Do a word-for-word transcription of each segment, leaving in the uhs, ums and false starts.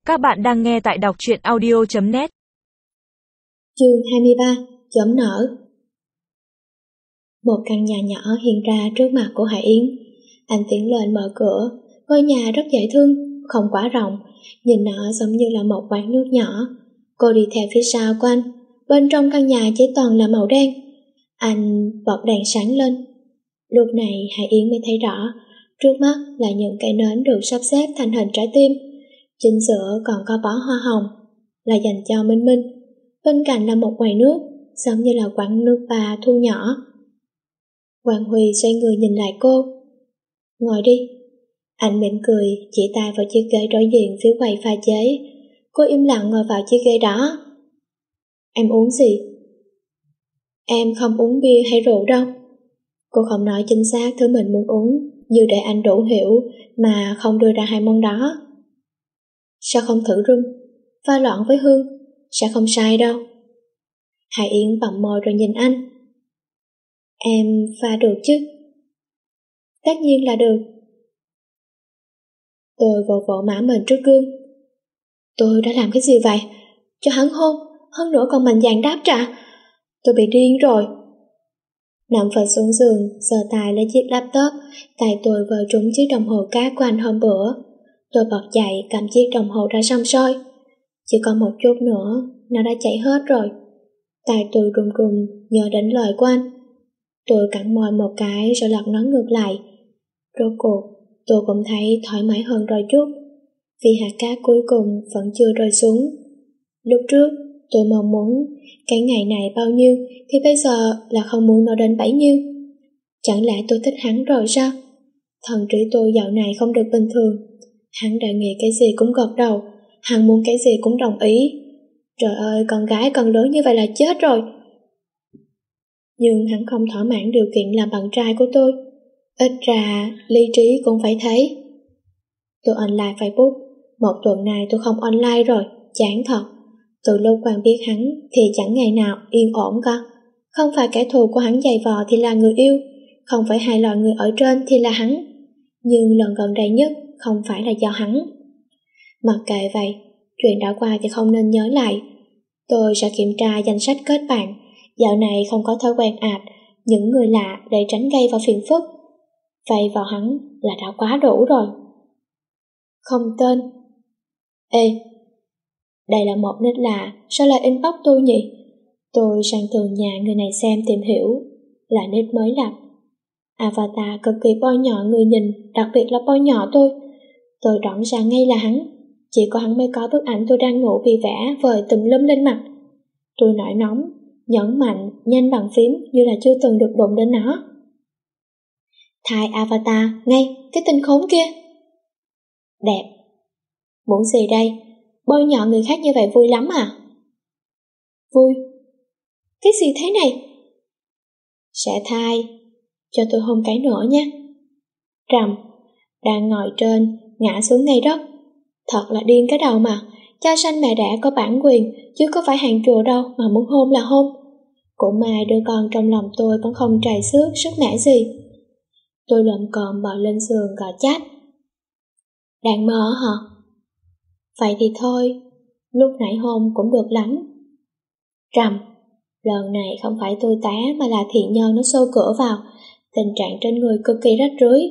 Các bạn đang nghe tại đọc truyện audio chấm net. Chương hai mươi ba. Chớm nở. Một căn nhà nhỏ hiện ra trước mặt của Hải Yến. Anh tiến lên mở cửa. Ngôi nhà rất dễ thương, không quá rộng, nhìn nó giống như là một quán nước nhỏ. Cô đi theo phía sau của anh. Bên trong căn nhà chỉ toàn là màu đen. Anh bật đèn sáng lên. Lúc này Hải Yến mới thấy rõ, trước mắt là những cây nến được sắp xếp thành hình trái tim. Chính giữa còn có bó hoa hồng, là dành cho Minh Minh. Bên cạnh là một quầy nước, giống như là quán nước bà thu nhỏ. Quang Huy xoay người nhìn lại cô. Ngồi đi. Anh mỉm cười, chỉ tay vào chiếc ghế đối diện phía quầy pha chế. Cô im lặng ngồi vào chiếc ghế đó. Em uống gì? Em không uống bia hay rượu đâu. Cô không nói chính xác thứ mình muốn uống, như để anh đủ hiểu mà không đưa ra hai món đó. Sao không thử rum, pha loãng với hương, sẽ không sai đâu. Hải Yến bặm môi rồi nhìn anh. Em pha được chứ? Tất nhiên là được. Tôi vỗ vỗ má mình trước gương. Tôi đã làm cái gì vậy? Cho hắn hôn, hơn nữa còn mạnh dạn đáp trả. Tôi bị điên rồi. Nằm phật xuống giường, giơ tay lấy chiếc laptop, tay tôi vừa trúng chiếc đồng hồ cát của anh hôm bữa. Tôi bật dậy cầm chiếc đồng hồ ra xăm soi. Chỉ còn một chút nữa, nó đã chạy hết rồi. Tay tôi run run nhớ đến lời của anh. Tôi cắn môi một cái rồi lật nó ngược lại. Rốt cuộc, tôi cũng thấy thoải mái hơn rồi chút, vì hạt cát cuối cùng vẫn chưa rơi xuống. Lúc trước, tôi mong muốn cái ngày này bao nhiêu thì bây giờ là không muốn nó đến bấy nhiêu. Chẳng lẽ tôi thích hắn rồi sao? Thần trí tôi dạo này không được bình thường. Hắn đề nghị cái gì cũng gật đầu, hắn muốn cái gì cũng đồng ý. Trời ơi, con gái còn lớn như vậy là chết rồi. Nhưng hắn không thỏa mãn điều kiện làm bạn trai của tôi. Ít ra, lý trí cũng phải thấy. Tôi online Facebook. Một tuần này tôi không online rồi, chán thật. Từ lúc quen biết hắn thì chẳng ngày nào yên ổn cả. Không phải kẻ thù của hắn giày vò thì là người yêu, không phải hai loại người ở trên thì là hắn. Nhưng lần gần đây nhất không phải là do hắn. Mặc kệ vậy, chuyện đã qua thì không nên nhớ lại. Tôi sẽ kiểm tra danh sách kết bạn. Dạo này không có thói quen add những người lạ để tránh gây vào phiền phức. Vậy vào hắn là đã quá đủ rồi. Không tên. Ê, đây là một nick lạ, sao lại inbox tôi nhỉ? Tôi sang tường nhà người này xem tìm hiểu. Là nick mới lập. Avatar cực kỳ bôi nhọ người nhìn, đặc biệt là bôi nhọ tôi. Tôi rõ ràng ngay là hắn. Chỉ có hắn mới có bức ảnh tôi đang ngủ bị vẽ vời tùm lum lên mặt. Tôi nổi nóng, nhấn mạnh, nhanh bằng phím như là chưa từng được đụng đến nó. Thay Avatar, ngay, cái tên khốn kia. Đẹp. Muốn gì đây? Bôi nhọ người khác như vậy vui lắm à? Vui? Cái gì thế này? Sẽ thay. Cho tôi hôn cái nữa nhé. Rầm. Đang ngồi trên, ngã xuống ngay đất. Thật là điên cái đầu mà. Cha sanh mẹ đẻ có bản quyền, chứ có phải hàng chùa đâu mà muốn hôn là hôn. Cũng may đứa con trong lòng tôi vẫn không trầy xước, sức mẻ gì. Tôi lợm cộm bò lên giường gọi chat. Đang mơ hả? Vậy thì thôi, lúc nãy hôn cũng được lắm. Rầm. Lần này không phải tôi té mà là thiện nhân nó xô cửa vào. Tình trạng trên người cực kỳ rách rưới.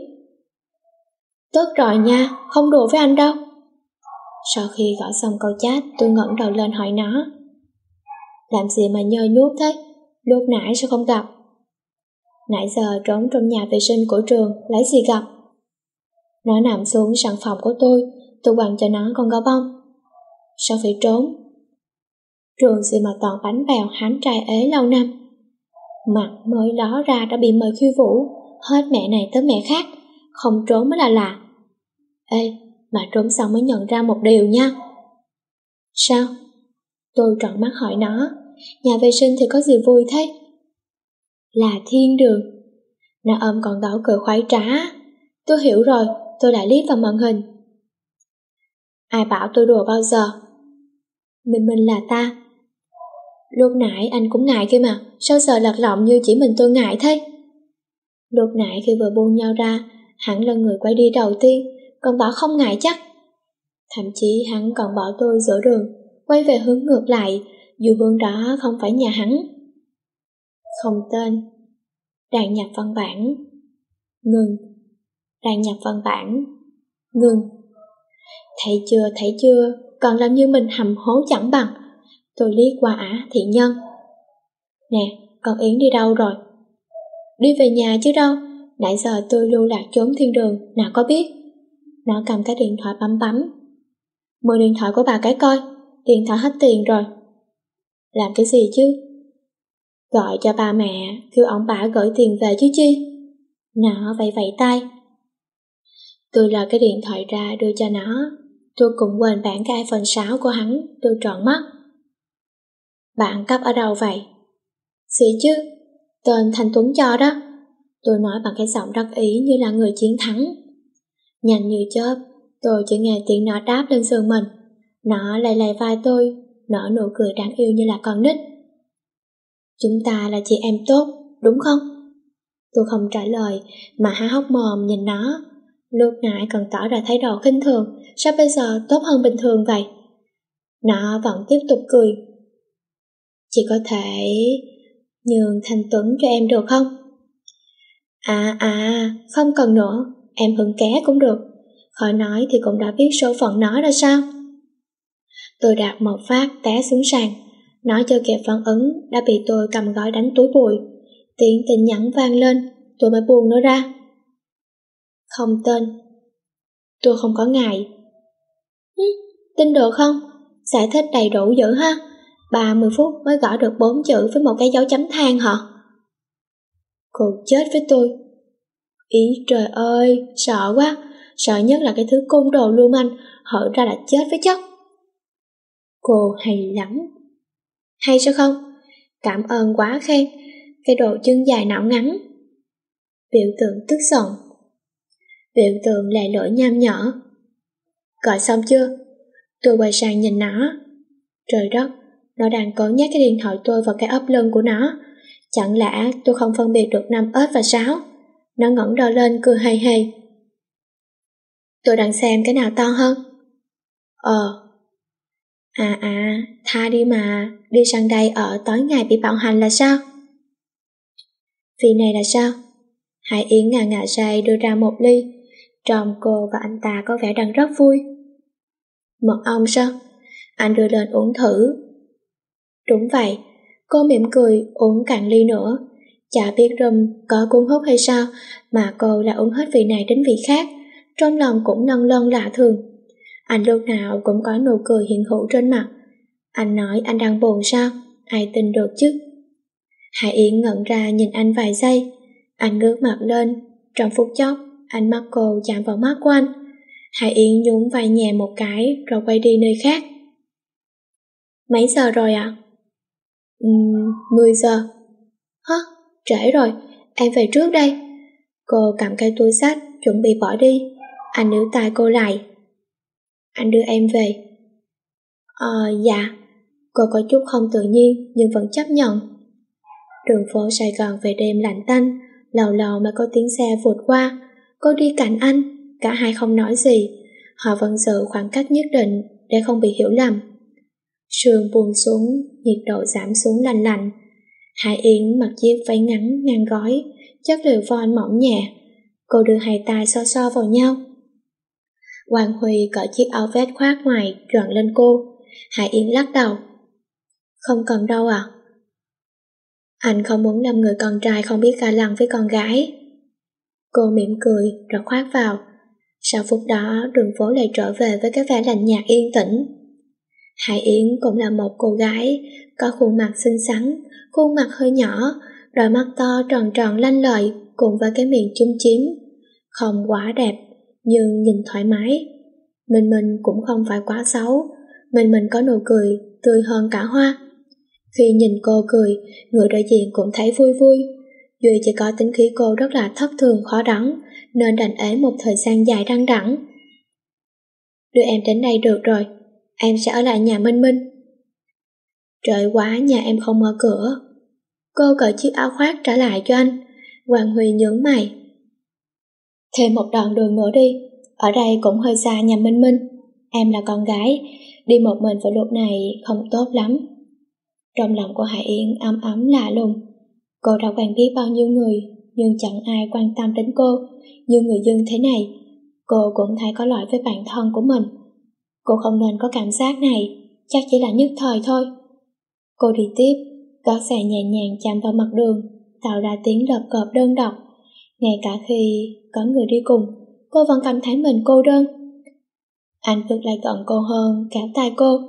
Tức rồi nha, không đùa với anh đâu. Sau khi gõ xong câu chat, tôi ngẩng đầu lên hỏi nó. Làm gì mà nhơ nhuốc thế? Lúc nãy sao không gặp? Nãy giờ trốn trong nhà vệ sinh của trường, lấy gì gặp? Nó nằm xuống sàn phòng của tôi, tôi quăng cho nó con gấu bông. Sao phải trốn? Trường gì mà toàn bánh bèo hám trai ế lâu năm. Mặt mới ló ra đã bị mời khiêu vũ, hết mẹ này tới mẹ khác, không trốn mới là lạ. Ê, mà trốn xong mới nhận ra một điều nha. Sao? Tôi trợn mắt hỏi nó. Nhà vệ sinh thì có gì vui thế? Là thiên đường. Nó ôm con gấu cười khoái trá. Tôi hiểu rồi, tôi lại liếc vào màn hình. Ai bảo tôi đùa bao giờ? Mình mình là ta. Lúc nãy anh cũng ngại kia mà, sao giờ lật lọng như chỉ mình tôi ngại thế? Lúc nãy khi vừa buông nhau ra, hẳn là người quay đi đầu tiên, còn bảo không ngại chắc. Thậm chí hắn còn bỏ tôi giữa đường, quay về hướng ngược lại, dù hướng đó không phải nhà hắn. Không tên. Đàn nhập văn bản. Ngừng. Đàn nhập văn bản. Ngừng. Thấy chưa, thấy chưa, còn làm như mình hầm hố chẳng bằng. Tôi liếc qua ả thị nhân. Nè, con Yến đi đâu rồi? Đi về nhà chứ đâu, nãy giờ tôi lưu lạc trốn thiên đường, nào có biết. Nó cầm cái điện thoại bấm bấm. Mượn điện thoại của bà cái coi, điện thoại hết tiền rồi. Làm cái gì chứ? Gọi cho ba mẹ, kêu ông bà gửi tiền về chứ chi. Nó vẫy vẫy tay. Tôi lôi cái điện thoại ra đưa cho nó. Tôi cũng quên bản cái iPhone sáu của hắn, tôi trợn mắt. Bạn cấp ở đâu vậy? Xì chứ, tên Thanh Tuấn cho đó. Tôi nói bằng cái giọng đắc ý như là người chiến thắng. Nhanh như chớp, tôi chỉ nghe tiếng nó đáp lên giường mình. Nó lay lay vai tôi, nở nụ cười đáng yêu như là con nít. Chúng ta là chị em tốt, đúng không? Tôi không trả lời, mà há hốc mồm nhìn nó. Lúc nãy còn tỏ ra thái độ khinh thường, sao bây giờ tốt hơn bình thường vậy? Nó vẫn tiếp tục cười. Chị có thể nhường Thanh Tuấn cho em được không? À à, không cần nữa, em hưởng ké cũng được. Khỏi nói thì cũng đã biết số phận nó ra sao. Tôi đạp một phát té xuống sàn. Nó chưa kịp phản ứng đã bị tôi cầm gói đánh túi bụi. Tiếng tin nhắn vang lên, tôi mới buông nó ra. Không tên. Tôi không có ngại. Hứ, tin được không? Giải thích đầy đủ dữ ha. ba mươi phút mới gõ được bốn chữ với một cái dấu chấm than hả? Cô chết với tôi. Ý trời ơi, sợ quá. Sợ nhất là cái thứ côn đồ lưu manh, hở ra là chết với chất. Cô hay lắm. Hay sao không? Cảm ơn quá khen. Cái đồ chân dài não ngắn. Biểu tượng tức giận. Biểu tượng lè lưỡi nham nhở. Gọi xong chưa? Tôi quay sang nhìn nó. Trời đất, nó đang cố nhét cái điện thoại tôi vào cái ấp lưng của nó. Chẳng lẽ tôi không phân biệt được năm ếch và sáu? Nó ngẩng đầu lên cười hề hề. Tôi đang xem cái nào to hơn? Ờ. À à, tha đi mà, đi sang đây ở tối ngày bị bạo hành là sao? Vì này là sao? Hải Yến ngà ngà say đưa ra một ly. Trông cô và anh ta có vẻ đang rất vui. Mật ong sao? Anh đưa lên uống thử. Đúng vậy, cô mỉm cười uống cạn ly nữa. Chả biết rum có cuốn hút hay sao mà cô lại uống hết vị này đến vị khác. Trong lòng cũng lân lân lạ thường. Anh lúc nào cũng có nụ cười hiện hữu trên mặt. Anh nói anh đang buồn sao? Ai tin được chứ? Hải Yến ngẩn ra nhìn anh vài giây. Anh ngước mặt lên. Trong phút chốc, ánh mắt cô chạm vào mắt của anh. Hải Yến nhún vai nhẹ một cái rồi quay đi nơi khác. Mấy giờ rồi ạ? À? Uhm, mười giờ. Hả? Trễ rồi, em về trước đây. Cô cầm cây túi xách chuẩn bị bỏ đi. Anh níu tay cô lại. Anh đưa em về. Ờ, dạ. Cô có chút không tự nhiên nhưng vẫn chấp nhận. Đường phố Sài Gòn về đêm lạnh tanh, lầu lầu mà có tiếng xe vụt qua. Cô đi cạnh anh, cả hai không nói gì. Họ vẫn giữ khoảng cách nhất định để không bị hiểu lầm. Sương buông xuống, nhiệt độ giảm xuống lạnh lạnh. Hải Yến mặc chiếc váy ngắn ngang gói, chất liệu voan mỏng nhẹ. Cô đưa hai tay so so vào nhau. Hoàng Huy cởi chiếc áo vest khoác ngoài choàng lên cô. Hải Yến lắc đầu. Không cần đâu à? Anh không muốn làm người con trai không biết ga lăng với con gái. Cô mỉm cười rồi khoác vào. Sau phút đó đường phố lại trở về với cái vẻ lạnh nhạt yên tĩnh. Hải Yến cũng là một cô gái, có khuôn mặt xinh xắn, khuôn mặt hơi nhỏ, đôi mắt to tròn tròn lanh lợi cùng với cái miệng chúm chím. Không quá đẹp, nhưng nhìn thoải mái. Mình mình cũng không phải quá xấu, mình mình có nụ cười tươi hơn cả hoa. Khi nhìn cô cười, người đối diện cũng thấy vui vui. Duy chỉ có tính khí cô rất là thất thường khó đoán, nên đành ế một thời gian dài đăng đẳng. Đưa em đến đây được rồi, em sẽ ở lại nhà Minh Minh. Trời quá, nhà em không mở cửa. Cô cởi chiếc áo khoác trả lại cho anh. Hoàng Huy nhướng mày. Thêm một đoạn đường nữa đi, ở đây cũng hơi xa nhà Minh Minh. em là con gái, đi một mình vào lúc này không tốt lắm. Trong lòng của Hải Yến ấm ấm lạ lùng. Cô đã quen biết bao nhiêu người, nhưng chẳng ai quan tâm đến cô. Như người dân thế này, cô cũng thấy có lỗi với bản thân của mình. Cô không nên có cảm giác này, chắc chỉ là nhất thời thôi. Cô đi tiếp, gót giày nhẹ nhàng chạm vào mặt đường, tạo ra tiếng lợp cộp đơn độc. Ngay cả khi có người đi cùng, cô vẫn cảm thấy mình cô đơn. Anh bước lại gần cô hơn, kéo tay cô.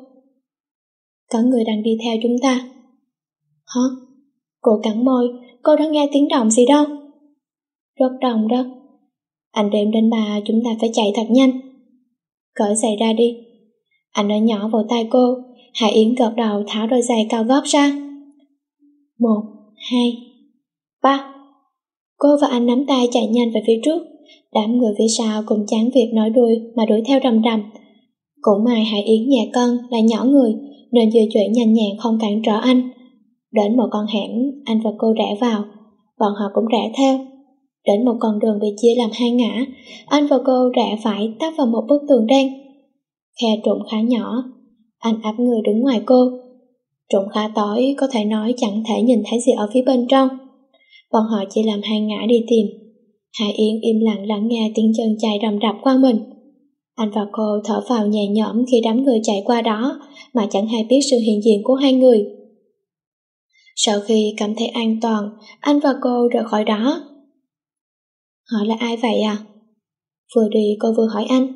Có người đang đi theo chúng ta. Hả? Cô cắn môi, cô đã nghe tiếng động gì đâu. Rất đồng đó. Anh đếm đến ba, chúng ta phải chạy thật nhanh. Cởi giày ra đi. Anh nói nhỏ vào tay cô. Hải Yến gật đầu tháo đôi giày cao gót ra. Một, hai, ba. Cô và anh nắm tay chạy nhanh về phía trước. Đám người phía sau cùng chán việc nói đuôi mà đuổi theo rầm rầm. Cũng may Hải Yến nhẹ cân lại nhỏ người nên di chuyển nhanh nhẹn không cản trở anh. Đến một con hẻm, anh và cô rẽ vào, bọn họ cũng rẽ theo. Đến một con đường bị chia làm hai ngã, anh và cô rẽ phải tấp vào một bức tường đen. Khe trũng khá nhỏ, anh áp người đứng ngoài cô. Trũng khá tối, có thể nói chẳng thể nhìn thấy gì ở phía bên trong. Bọn họ chia làm hai ngã đi tìm. Hải Yến im lặng lắng nghe tiếng chân chạy rầm rập qua mình. Anh và cô thở phào nhẹ nhõm khi đám người chạy qua đó mà chẳng hay biết sự hiện diện của hai người. Sau khi cảm thấy an toàn, anh và cô rời khỏi đó. Họ là ai vậy à? Vừa đi cô vừa hỏi anh.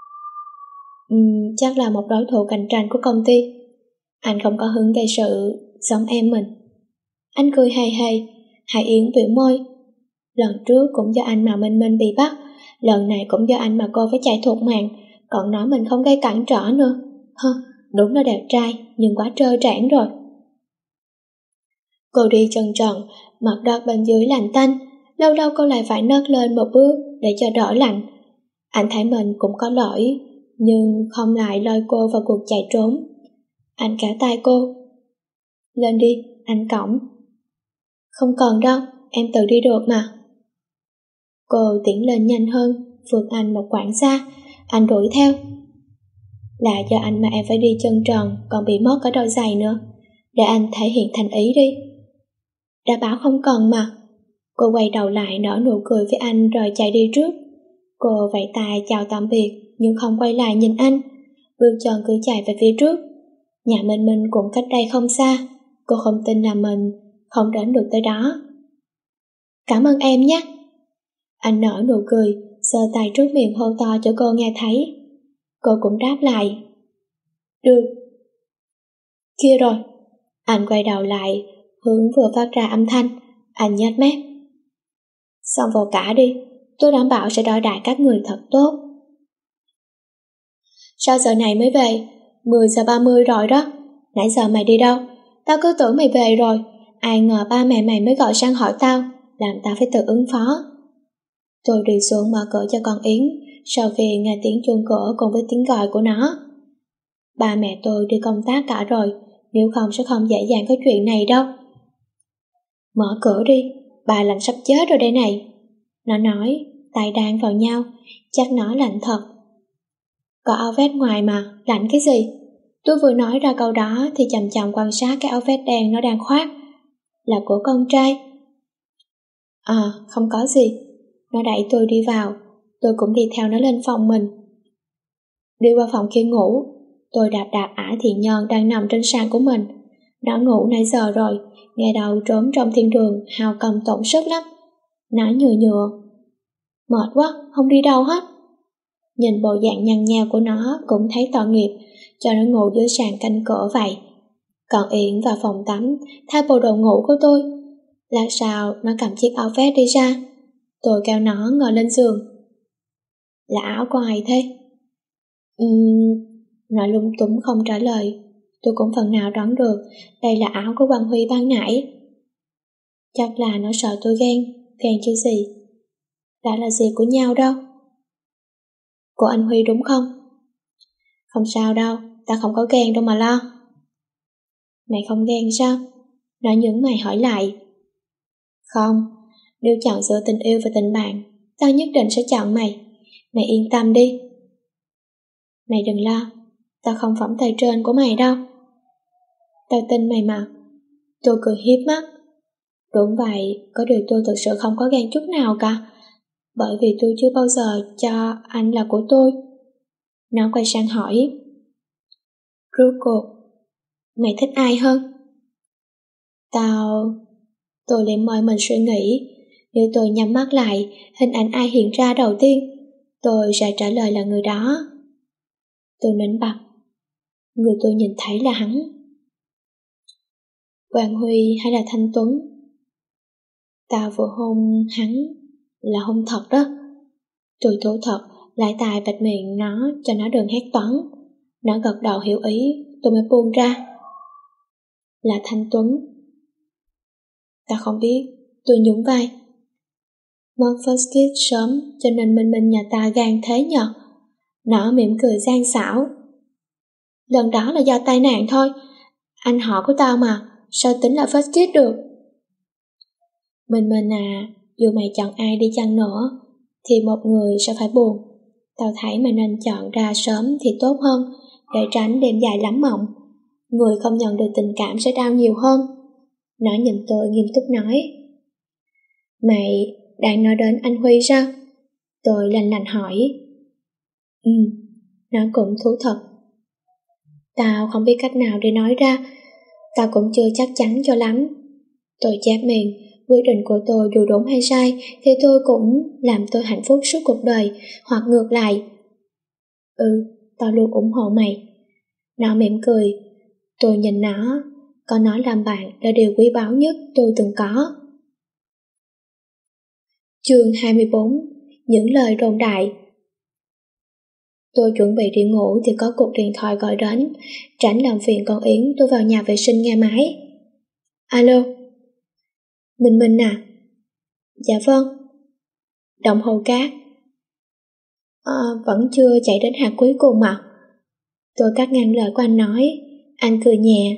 Uhm, chắc là một đối thủ cạnh tranh của công ty. Anh không có hứng gây sự giống em mình. Anh cười hề hề. Hải Yến biểu môi. Lần trước cũng do anh mà Minh Minh bị bắt, lần này cũng do anh mà cô phải chạy thục mạng, còn nói mình không gây cản trở nữa. Hơ, đúng là đẹp trai, nhưng quá trơ trẽn rồi. Cô đi chân trần, mặt đất bên dưới lạnh tanh, lâu lâu cô lại phải nấc lên một bước để cho đỡ lạnh. Anh thấy mình cũng có lỗi, nhưng không lại lôi cô vào cuộc chạy trốn. Anh kéo tay cô. Lên đi, anh cõng. Không cần đâu, em tự đi được mà. Cô tiến lên nhanh hơn, vượt anh một quãng xa, anh đuổi theo. Là do anh mà em phải đi chân trần, còn bị mất ở đôi giày nữa. Để anh thể hiện thành ý đi. Đã bảo không cần mà. Cô quay đầu lại nở nụ cười với anh rồi chạy đi trước. Cô vẫy tay chào tạm biệt nhưng không quay lại nhìn anh, bước chân cứ chạy về phía trước. Nhà Minh Minh cũng cách đây không xa. Cô không tin là mình không đến được tới đó. Cảm ơn em nhé. Anh nở nụ cười, giơ tay trước miệng hô to cho cô nghe thấy. Cô cũng đáp lại. Được. Kia rồi. Anh quay đầu lại, hướng vừa phát ra âm thanh. Anh nhếch mép. Xong vào cả đi, tôi đảm bảo sẽ đối đãi các người thật tốt. Sao giờ này mới về? mười giờ ba mươi rồi đó. Nãy giờ mày đi đâu? Tao cứ tưởng mày về rồi. Ai ngờ ba mẹ mày mới gọi sang hỏi tao, làm tao phải tự ứng phó. Tôi đi xuống mở cửa cho con Yến, sau khi nghe tiếng chuông cửa cùng với tiếng gọi của nó. Ba mẹ tôi đi công tác cả rồi, nếu không sẽ không dễ dàng có chuyện này đâu. Mở cửa đi, bà lạnh sắp chết rồi đây này. Nó nói, tay đan vào nhau, chắc nó lạnh thật. Có áo vest ngoài mà, lạnh cái gì? Tôi vừa nói ra câu đó thì chậm chậm quan sát cái áo vest đen nó đang khoác. Là của con trai. À, không có gì. Nó đẩy tôi đi vào, tôi cũng đi theo nó lên phòng mình. Đi qua phòng kia ngủ, tôi đạp đạp ả Thiện Nhân đang nằm trên sàn của mình. Nó ngủ nãy giờ rồi, nghe đầu trốn trong thiên đường, hào cầm tổn sức lắm. Nó nhừa nhừa. Mệt quá, không đi đâu hết. Nhìn bộ dạng nhăn nheo của nó cũng thấy tội nghiệp, cho nó ngủ dưới sàn canh cửa vậy. Còn Yến vào phòng tắm, thay bộ đồ ngủ của tôi. Lát sau, nó cầm chiếc áo vest đi ra. Tôi kéo nó ngồi lên giường. Là áo của ai thế? Uhm, nó lung túng không trả lời. Tôi cũng phần nào đoán được đây là áo của Quang Huy ban nãy. Chắc là nó sợ tôi ghen, ghen chứ gì. Đã là gì của nhau đâu. Của anh Huy đúng không? Không sao đâu, ta không có ghen đâu mà lo. Mày không ghen sao? Nó nhướng mày hỏi lại. Không, nếu chọn giữa tình yêu và tình bạn, tao nhất định sẽ chọn mày. Mày yên tâm đi. Mày đừng lo, tao không phỏng tay trên của mày đâu. Tao tin mày mà. Tôi cười hiếp mắt. Đúng vậy, có điều tôi thực sự không có gan chút nào cả, bởi vì tôi chưa bao giờ cho anh là của tôi. Nó quay sang hỏi, rốt cuộc, mày thích ai hơn? Tao... Tôi liệm môi mình suy nghĩ. Nếu tôi nhắm mắt lại, hình ảnh ai hiện ra đầu tiên, tôi sẽ trả lời là người đó. Tôi nín bặt. Người tôi nhìn thấy là hắn. Quang Huy hay là Thanh Tuấn? Tao vừa hôn hắn là hôn thật đó. Tôi thú thật, lại tài bạch miệng nó cho nó đừng hét toán. Nó gật đầu hiểu ý, tôi mới buông ra. Là Thanh Tuấn. Ta không biết, tôi nhún vai. Mất first kiss sớm cho nên Minh Minh nhà ta gan thế nhờ. Nó mỉm cười gian xảo. Lần đó là do tai nạn thôi. Anh họ của tao mà, sao tính là first kiss được? Minh Minh à, dù mày chọn ai đi chăng nữa, thì một người sẽ phải buồn. Tao thấy mày nên chọn ra sớm thì tốt hơn, để tránh đêm dài lắm mộng. Người không nhận được tình cảm sẽ đau nhiều hơn. Nó nhìn tôi nghiêm túc nói. Mày đang nói đến anh Huy sao? Tôi lạnh lạnh hỏi. Ừ, nó cũng thú thật. Tao không biết cách nào để nói ra. Tao cũng chưa chắc chắn cho lắm. Tôi chép miệng, quyết định của tôi dù đúng hay sai thì tôi cũng làm tôi hạnh phúc suốt cuộc đời, hoặc ngược lại. Ừ, tao luôn ủng hộ mày. Nó mỉm cười. Tôi nhìn nó, có nó làm bạn là điều quý báu nhất tôi từng có. Chương hai mươi bốn. Những lời đồn đại. Tôi chuẩn bị đi ngủ thì có cuộc điện thoại gọi đến. Tránh làm phiền con Yến, tôi vào nhà vệ sinh nghe máy. Alo. Minh Minh à? Dạ vâng. Đồng Hồ Cát. À, vẫn chưa chạy đến hạt cuối cùng mà. Tôi cắt ngang lời của anh nói. Anh cười nhẹ.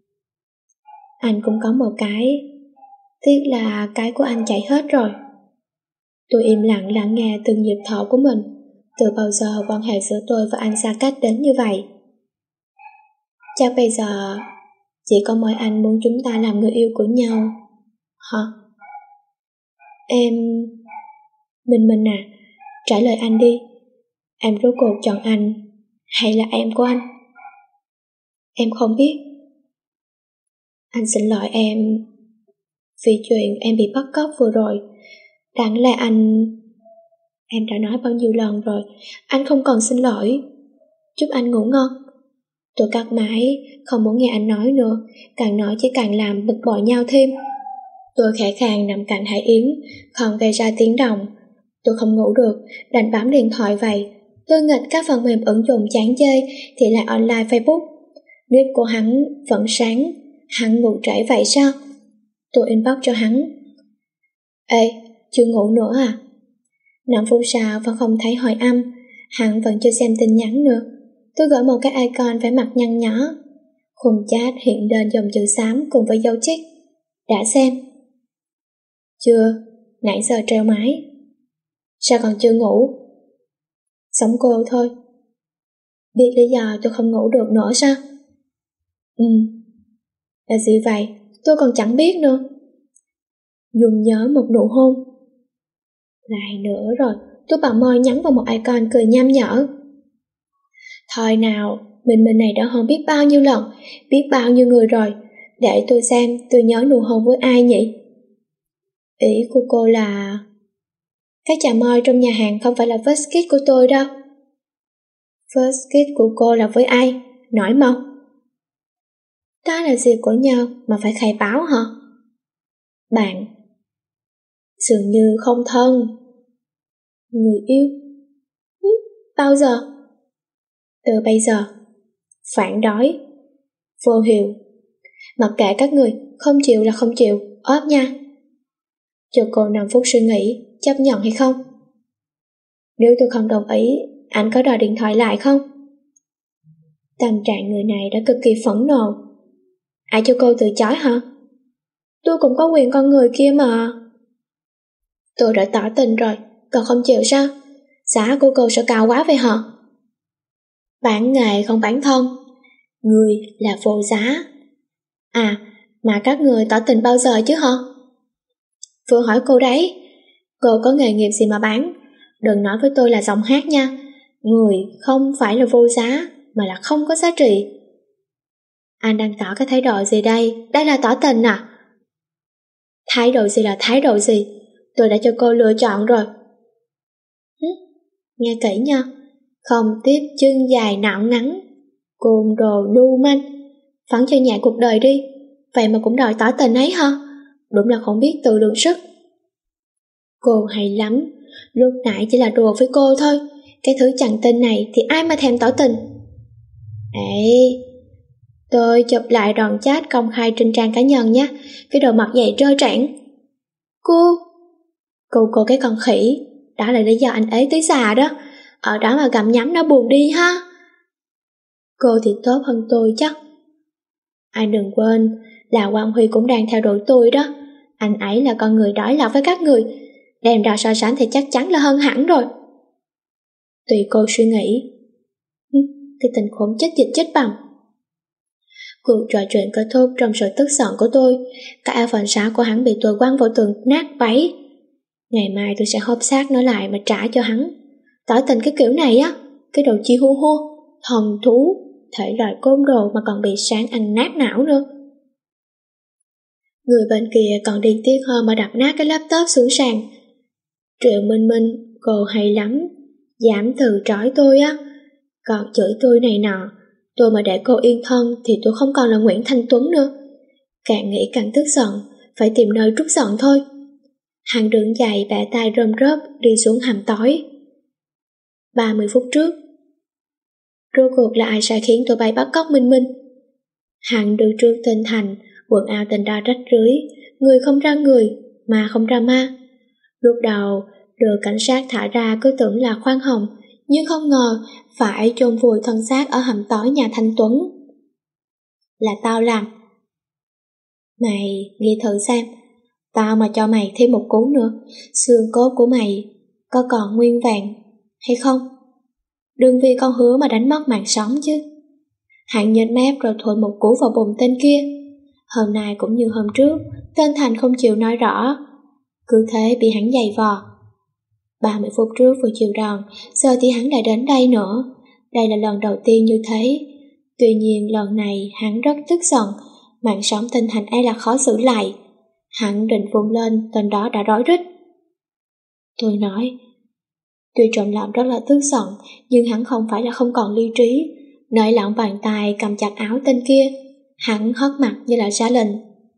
Anh cũng có một cái, tiếc là cái của anh chạy hết rồi. Tôi im lặng lắng nghe từng nhịp thở của mình. Từ bao giờ quan hệ giữa tôi và anh xa cách đến như vậy? Chắc bây giờ chỉ có mỗi anh muốn chúng ta làm người yêu của nhau. Hả? Em... Minh Minh à, trả lời anh đi. Em rốt cuộc chọn anh hay là em của anh? Em không biết. Anh xin lỗi em vì chuyện em bị bắt cóc vừa rồi. Đáng lẽ anh... Em đã nói bao nhiêu lần rồi, anh không cần xin lỗi. Chúc anh ngủ ngon. Tôi cắt máy, không muốn nghe anh nói nữa. Càng nói chỉ càng làm bực bội nhau thêm. Tôi khẽ khàng nằm cạnh Hải Yến, không gây ra tiếng động. Tôi không ngủ được, đành bấm điện thoại vậy. Tôi nghịch các phần mềm ứng dụng chán chơi thì lại online Facebook. Nick của hắn vẫn sáng. Hắn ngủ trễ vậy sao? Tôi inbox cho hắn. Ê, chưa ngủ nữa à? Năm phút sau vẫn không thấy hồi âm. Hắn vẫn chưa xem tin nhắn nữa. Tôi gửi một cái icon vẻ mặt nhăn nhó. Khung chat hiện lên dòng chữ xám cùng với dấu check. Đã xem? Chưa, nãy giờ treo máy. Sao còn chưa ngủ? Sống cô thôi. Biết lý do tôi không ngủ được nữa sao? Ừ. Là gì vậy? Tôi còn chẳng biết nữa. Dùng nhớ một nụ hôn. Lại nữa rồi. Tôi bằng môi nhắn vào một icon cười nham nhở. Thôi nào, mình mình này đã hôn biết bao nhiêu lần, biết bao nhiêu người rồi. Để tôi xem tôi nhớ nụ hôn với ai nhỉ? Ý của cô là... Cái chà môi trong nhà hàng không phải là first kiss của tôi đâu. First kiss của cô là với ai? Nói mau. Ta là gì của nhau mà phải khai báo hả? Bạn. Dường như không thân. Người yêu. Hứ, bao giờ? Từ bây giờ. Phản đối. Vô hiệu. Mặc kệ các người, không chịu là không chịu, óp nha. Cho cô năm phút suy nghĩ, chấp nhận hay không? Nếu tôi không đồng ý, anh có đòi điện thoại lại không? Tâm trạng người này đã cực kỳ phẫn nộ. Ai cho cô từ chối hả? Tôi cũng có quyền con người kia mà. Tôi đã tỏ tình rồi, còn không chịu sao? Giá của cô sẽ cao quá vậy hả? Bán nghề không bán thân, người là vô giá. À, mà các người tỏ tình bao giờ chứ hả? Vừa hỏi cô đấy, cô có nghề nghiệp gì mà bán, đừng nói với tôi là giọng hát nha. Người không phải là vô giá, mà là không có giá trị. Anh đang tỏ cái thái độ gì đây? Đây là tỏ tình à? Thái độ gì là thái độ gì? Tôi đã cho cô lựa chọn rồi. Hứ, nghe kỹ nha. Không tiếp chân dài nạo ngắn, côn đồ lưu manh, phẳng cho nhẹ cuộc đời đi. Vậy mà cũng đòi tỏ tình ấy hả? Đúng là không biết tự lượng sức. Cô hay lắm, lúc nãy chỉ là đùa với cô thôi. Cái thứ chẳng tin này thì ai mà thèm tỏ tình. Ê, tôi chụp lại đoạn chat công khai trên trang cá nhân nhé. Cái đồ mặt dày trơ trẽn. Cô Cô cô cái con khỉ. Đó là lý do anh ấy tới già đó. Ở đó mà gặm nhắm nó buồn đi ha. Cô thì tốt hơn tôi chắc. Anh đừng quên là Quang Huy cũng đang theo đuổi tôi đó. Anh ấy là con người đối lập với các người, đem ra so sánh thì chắc chắn là hơn hẳn rồi. Tùy cô suy nghĩ. Cái tình khốn chết dịch chết bằng. Cuộc trò chuyện kết thúc trong sự tức giận của tôi. Cả phần sáng của hắn bị tôi quăng vào tường nát bấy. Ngày mai tôi sẽ hộp xác nó lại mà trả cho hắn. Tỏ tình cái kiểu này á, cái đồ chi hô hô, thần thú, thể loại côn đồ mà còn bị sáng ăn nát não nữa. Người bên kia còn điên tiết hơn mà đập nát cái laptop xuống sàn. Triệu Minh Minh, cô hay lắm, dám từ trói tôi á, còn chửi tôi này nọ. Tôi mà để cô yên thân thì tôi không còn là Nguyễn Thanh Tuấn nữa. Càng nghĩ càng tức giận, phải tìm nơi trút giận thôi. Hắn đứng dậy bẻ tay rơm rớp đi xuống hầm tối. ba mươi phút trước. Rốt cuộc là ai sai khiến tụi bay bắt cóc Minh Minh? Hắn đứng trước tinh thành, quần áo tình đa rách rưới, người không ra người, ma không ra ma. Lúc đầu, được cảnh sát thả ra cứ tưởng là khoan hồng, nhưng không ngờ phải chôn vùi thân xác ở hầm tối nhà Thanh Tuấn. Là tao làm. Mày nghĩ thử xem, tao mà cho mày thêm một cú nữa, xương cốt của mày có còn nguyên vẹn hay không? Đừng vì con hứa mà đánh mất mạng sống chứ. Hắn nhếch mép rồi thổi một cú vào bụng tên kia. Hôm nay cũng như hôm trước, tên Thành không chịu nói rõ, cứ thế bị hắn giày vò. ba mươi phút trước vừa chịu đòn, giờ thì hắn lại đến đây nữa. Đây là lần đầu tiên như thế. Tuy nhiên lần này hắn rất tức giận, mạng sống tên Thành e là khó xử lại. Hắn định vung lên, tên đó đã rối rít. Tôi nói, tuy trong lòng rất là tức giận, nhưng hắn không phải là không còn lý trí. Nới lỏng bàn tay cầm chặt áo tên kia, hắn hất mặt như là ra lệnh.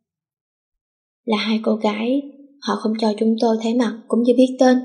Là hai cô gái, họ không cho chúng tôi thấy mặt cũng như biết tên.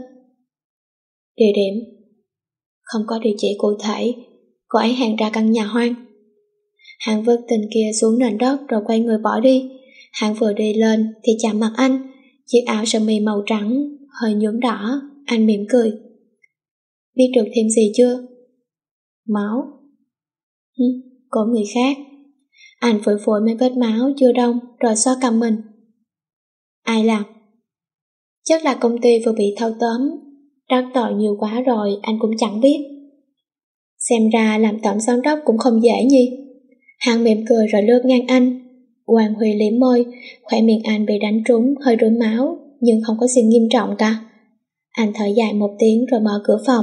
Địa điểm không có địa chỉ cụ thể, cô ấy hẹn ra căn nhà hoang. Hắn vứt tên kia xuống nền đất rồi quay người bỏ đi. Hắn vừa đi lên thì chạm mặt anh, chiếc áo sơ mi màu trắng hơi nhuốm đỏ. Anh mỉm cười. Biết được thêm gì chưa? Máu. Hứ, của người khác. Anh phủi phủi mấy vết máu chưa đông rồi xoa cầm mình. Ai làm? Chắc là công ty vừa bị thâu tóm. Đắc tội nhiều quá rồi anh cũng chẳng biết. Xem ra làm tổng giám đốc cũng không dễ nhỉ. Hắn mỉm cười rồi lướt ngang anh. Hoàng Huy liếm môi, khỏe miệng anh bị đánh trúng hơi rớm máu, nhưng không có gì nghiêm trọng cả. Anh thở dài một tiếng rồi mở cửa phòng.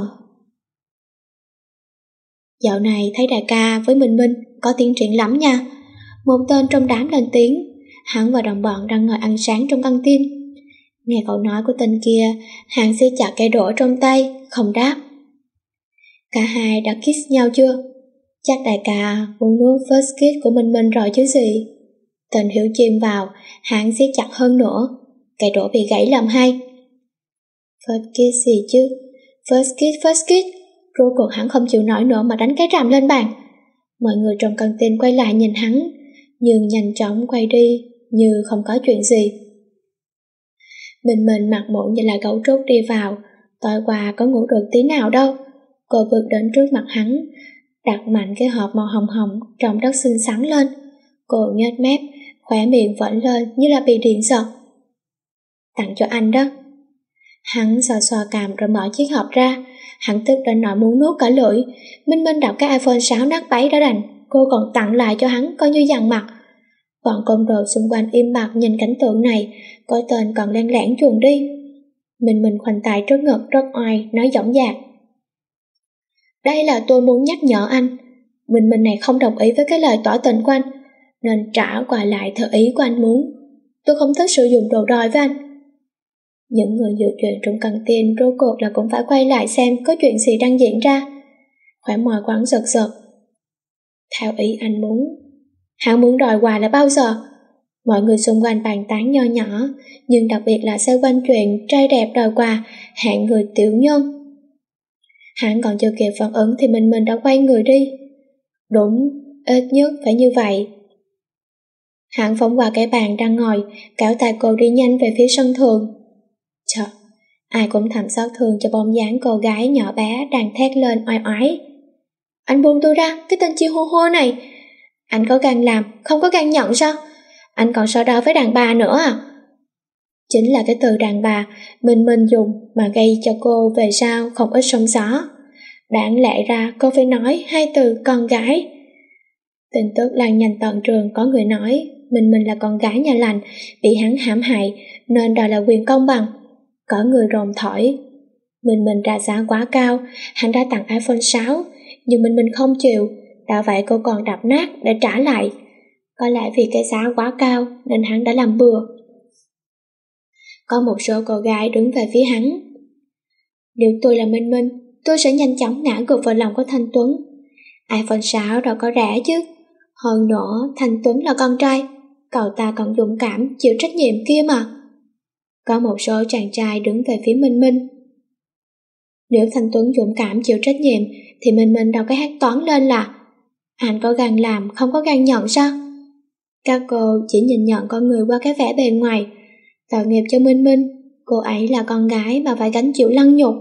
Dạo này thấy đại ca với Minh Minh có tiến triển lắm nha. Một tên trong đám lên tiếng. Hắn và đồng bọn đang ngồi ăn sáng trong căng tin. Nghe câu nói của tên kia, hắn siết chặt cây đũa trong tay, không đáp. Cả hai đã kiss nhau chưa? Chắc đại ca muốn nuốt first kiss của Minh Minh rồi chứ gì. Tên Hiểu chìm vào, hắn siết chặt hơn nữa. Cây đũa bị gãy làm hai. First kiss gì chứ? First kiss, first kiss. Rốt cuộc hắn không chịu nổi nữa mà đánh cái ràm lên bàn. Mọi người trong căng tin quay lại nhìn hắn, nhưng nhanh chóng quay đi như không có chuyện gì. Minh Minh mặt mũi như là gấu trúc đi vào. Tối qua có ngủ được tí nào đâu. Cô vượt đến trước mặt hắn, đặt mạnh cái hộp màu hồng hồng trong đất xinh xắn lên. Cô nhếch mép, khóe miệng vẫn lên như là bị điện giật. Tặng cho anh đó. Hắn xoa xoa cằm rồi mở chiếc hộp ra. hắn tức đến nỗi muốn nuốt cả lưỡi. Minh Minh đọc cái iPhone sáu nát bấy đã đành, cô còn tặng lại cho hắn coi như dằn mặt. Bọn côn đồ xung quanh im bặt nhìn cảnh tượng này, có tên còn lén lẻn chuồn đi. Minh Minh khoanh tay trước ngực rất oai, nói dõng dạc: Đây là tôi muốn nhắc nhở anh. Minh Minh này không đồng ý với cái lời tỏ tình của anh, nên trả quà lại theo ý của anh muốn. Tôi không thích sử dụng đồ đòi với anh. Những người dự chuyện trong căng tin rốt cuộc là cũng phải quay lại xem có chuyện gì đang diễn ra. Khóe môi của hắn giật giật. Theo ý anh muốn. Hắn muốn đòi quà là bao giờ? Mọi người xung quanh bàn tán nho nhỏ, nhưng đặc biệt là xoay quanh chuyện trai đẹp đòi quà, hạng người tiểu nhân. Hắn còn chưa kịp phản ứng thì mình mình đã quay người đi. Đúng, ít nhất phải như vậy. Hắn phóng qua cái bàn đang ngồi, kéo tay cô đi nhanh về phía sân thượng. Trời, ai cũng thầm xót thương cho bóng dáng cô gái nhỏ bé đang thét lên oai oái. Anh buông tôi ra, cái tên chi hô hô này. Anh có gan làm, không có gan nhận sao? Anh còn so đo với đàn bà nữa à? Chính là cái từ đàn bà mình mình dùng mà gây cho cô về sau không ít sóng gió. Đáng lẽ ra cô phải nói hai từ con gái. Tin tức lan nhanh tận trường, có người nói mình mình là con gái nhà lành, bị hắn hãm hại nên đòi là quyền công bằng. Có người rồn thổi mình mình ra giá quá cao, hắn đã tặng iPhone sáu, nhưng mình mình không chịu, đã vậy cô còn đập nát để trả lại. Có lẽ vì cái giá quá cao nên hắn đã làm bừa. Có một số cô gái đứng về phía hắn. Nếu tôi là Minh Minh, tôi sẽ nhanh chóng ngã gục vào lòng của Thanh Tuấn. iPhone sáu đâu có rẻ chứ. Hơn nữa, Thanh Tuấn là con trai, cậu ta còn dũng cảm chịu trách nhiệm kia mà. Có một số chàng trai đứng về phía Minh Minh. Nếu Thanh Tuấn dũng cảm chịu trách nhiệm thì Minh Minh đâu có hát toán lên là anh có gan làm, không có gan nhận sao? Các cô chỉ nhìn nhận con người qua cái vẻ bề ngoài. Tội nghiệp cho Minh Minh, cô ấy là con gái mà phải gánh chịu lăng nhục.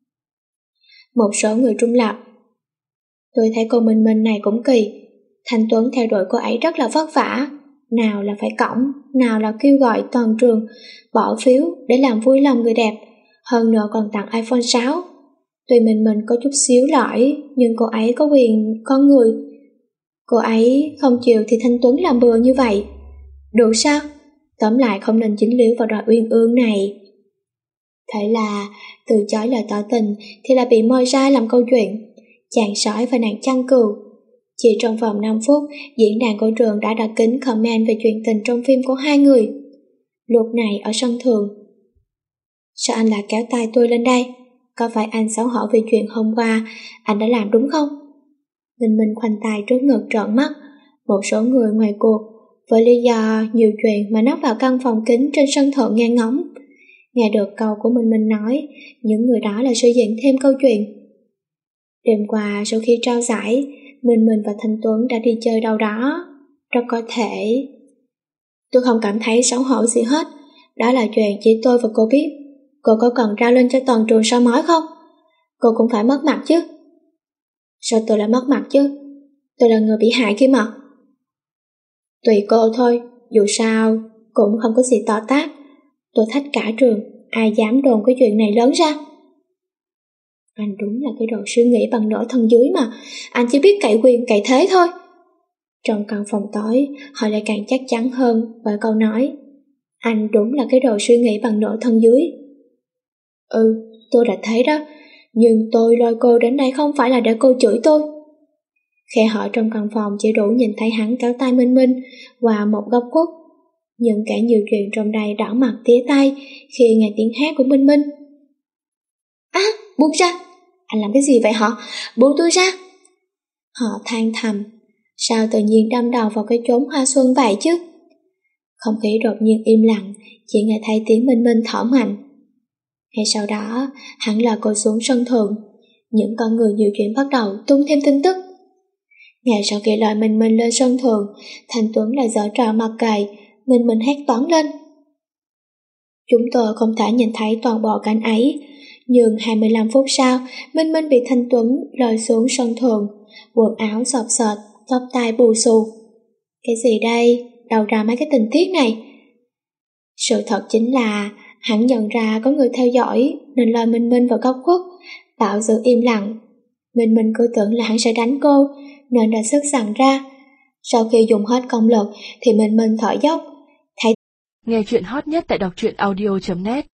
Một số người trung lập. Tôi thấy cô Minh Minh này cũng kỳ. Thanh Tuấn theo đuổi cô ấy rất là vất vả. Nào là phải cõng, nào là kêu gọi toàn trường bỏ phiếu để làm vui lòng người đẹp, hơn nữa còn tặng iPhone sáu. Tuy mình mình có chút xíu lỗi, nhưng cô ấy có quyền con người. Cô ấy không chịu thì Thanh Tuấn làm bừa như vậy. Đủ sao? Tóm lại không nên dính líu vào đòi uyên ương này. Thế là từ chối lời tỏ tình thì là bị mời ra làm câu chuyện chàng sói và nàng chăn cừu. Chỉ trong vòng năm phút, diễn đàn của trường đã đặt kính comment về chuyện tình trong phim của hai người. Lúc này ở sân thượng. Sao anh lại kéo tay tôi lên đây? Có phải anh xấu hổ vì chuyện hôm qua anh đã làm đúng không? Minh Minh khoanh tay trước ngực trợn mắt. Một số người ngoài cuộc với lý do nhiều chuyện mà nấp vào căn phòng kính trên sân thượng nghe ngóng. Nghe được câu của Minh Minh nói, những người đó là suy diễn thêm câu chuyện. Đêm qua sau khi trao giải, Minh Minh và Thanh Tuấn đã đi chơi đâu đó. Rất có thể. Tôi không cảm thấy xấu hổ gì hết. Đó là chuyện chỉ tôi và cô biết. Cô có cần ra lên cho toàn trường soi mói không? Cô cũng phải mất mặt chứ. Sao tôi lại mất mặt chứ? Tôi là người bị hại kia mà. Tùy cô thôi, dù sao cũng không có gì to tát. Tôi thách cả trường, ai dám đồn cái chuyện này lớn ra. Anh đúng là cái đồ suy nghĩ bằng nửa thân dưới mà, anh chỉ biết cậy quyền cậy thế thôi. Trong căn phòng tối, họ lại càng chắc chắn hơn bởi câu nói anh đúng là cái đồ suy nghĩ bằng nửa thân dưới. Ừ, tôi đã thấy đó, nhưng tôi lôi cô đến đây không phải là để cô chửi tôi. Khe hở trong căn phòng chỉ đủ nhìn thấy hắn kéo tay Minh Minh qua một góc khuất. Nhưng kẻ nhiều chuyện trong đây đỏ mặt tía tay khi nghe tiếng hát của Minh Minh. Á, à, buông ra! Anh làm cái gì vậy hả? Buông tôi ra! Họ than thầm. Sao tự nhiên đâm đầu vào cái chốn hoa xuân vậy chứ? Không khí đột nhiên im lặng, chỉ nghe thấy tiếng Minh Minh thở mạnh. Ngay sau đó, hắn là cô xuống sân thượng. Những con người nhiều chuyện bắt đầu tung thêm tin tức. Ngay sau khi lời Minh Minh lên sân thượng, Thanh Tuấn lại giở trò mặc cày, Minh Minh hét toán lên. Chúng tôi không thể nhìn thấy toàn bộ cảnh ấy, nhưng hai mươi lăm phút sau, Minh Minh bị Thanh Tuấn lôi xuống sân thượng, quần áo xộc xệch, tóc tai bù xù. Cái gì đây? Đâu ra mấy cái tình tiết này? Sự thật chính là hắn nhận ra có người theo dõi nên lôi Minh Minh vào góc khuất, Bảo giữ im lặng. Minh Minh cứ tưởng là hắn sẽ đánh cô, nên đã sức dằn ra. Sau khi dùng hết công lực thì Minh Minh thở dốc. Nghe chuyện hot nhất tại đọc truyện audio chấm net